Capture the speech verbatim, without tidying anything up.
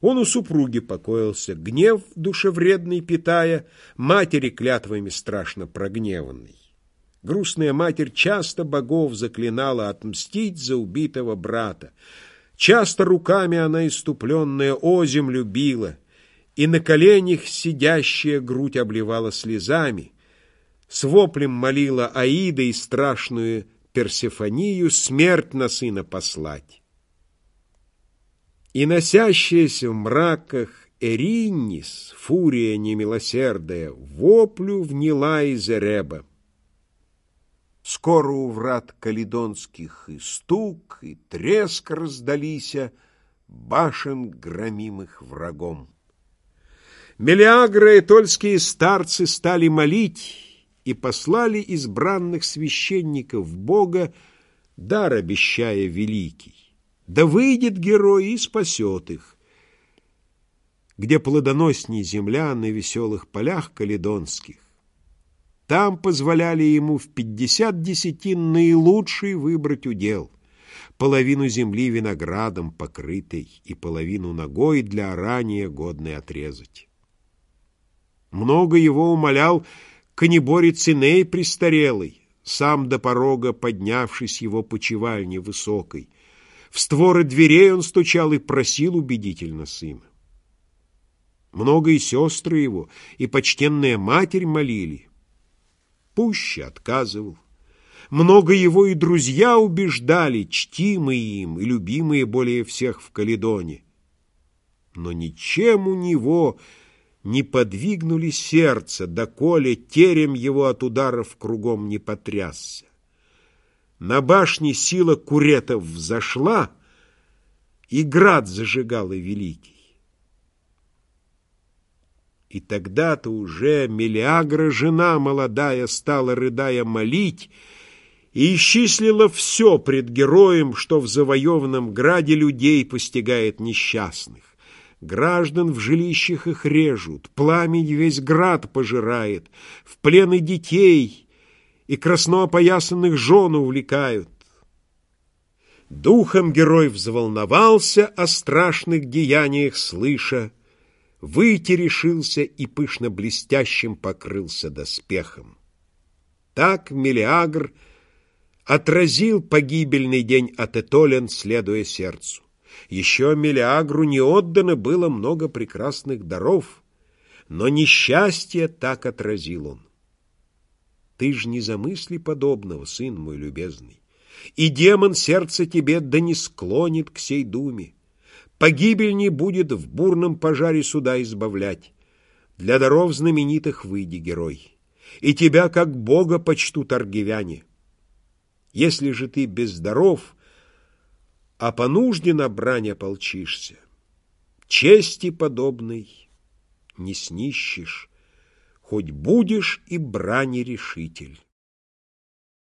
Он у супруги покоился, гнев душевредный питая, матери клятвами страшно прогневанный. Грустная матерь часто богов заклинала отмстить за убитого брата. Часто руками она иступленная озим любила, и на коленях сидящая грудь обливала слезами, с воплем молила Аида и страшную Персефонию смерть на сына послать. И носящаяся в мраках Эриннис, фурия немилосердая, воплю вняла из Эреба. Скоро у врат каледонских и стук, и треск раздалися башен, громимых врагом. Мелиагры и тольские старцы стали молить и послали избранных священников Бога, дар обещая великий. Да выйдет герой и спасет их. Где плодоносней земля на веселых полях каледонских, там позволяли ему в пятьдесят десятин наилучший выбрать удел, половину земли виноградом покрытой и половину ногой для орания годной отрезать. Много его умолял конеборец Иней престарелый, сам до порога поднявшись его почивальни высокой. В створы дверей он стучал и просил убедительно сына. Много и сестры его, и почтенная матерь молили. Пуще отказывал. Много его и друзья убеждали, чтимые им и любимые более всех в Каледоне. Но ничем у него не подвигнули сердце, доколе терем его от ударов кругом не потрясся. На башне сила куретов взошла, и град зажигал и великий. И тогда-то уже Мелиагра, жена молодая, стала, рыдая, молить и исчислила все пред героем, что в завоеванном граде людей постигает несчастных. Граждан в жилищах их режут, пламень весь град пожирает, в плены детей и красноопоясанных жен увлекают. Духом герой взволновался, о страшных деяниях слыша, выйти решился и пышно блестящим покрылся доспехом. Так Мелиагр отразил погибельный день от Этолен, следуя сердцу. Еще Мелиагру не отдано было много прекрасных даров, но несчастье так отразил он. Ты ж не замысли подобного, сын мой любезный, и демон сердце тебе да не склонит к сей думе. Погибель не будет в бурном пожаре суда избавлять. Для даров знаменитых выйди, герой, и тебя как бога почтут аргивяне. Если же ты без даров, а по нужде на брань ополчишься, чести подобной не снищешь, хоть будешь и брани решитель.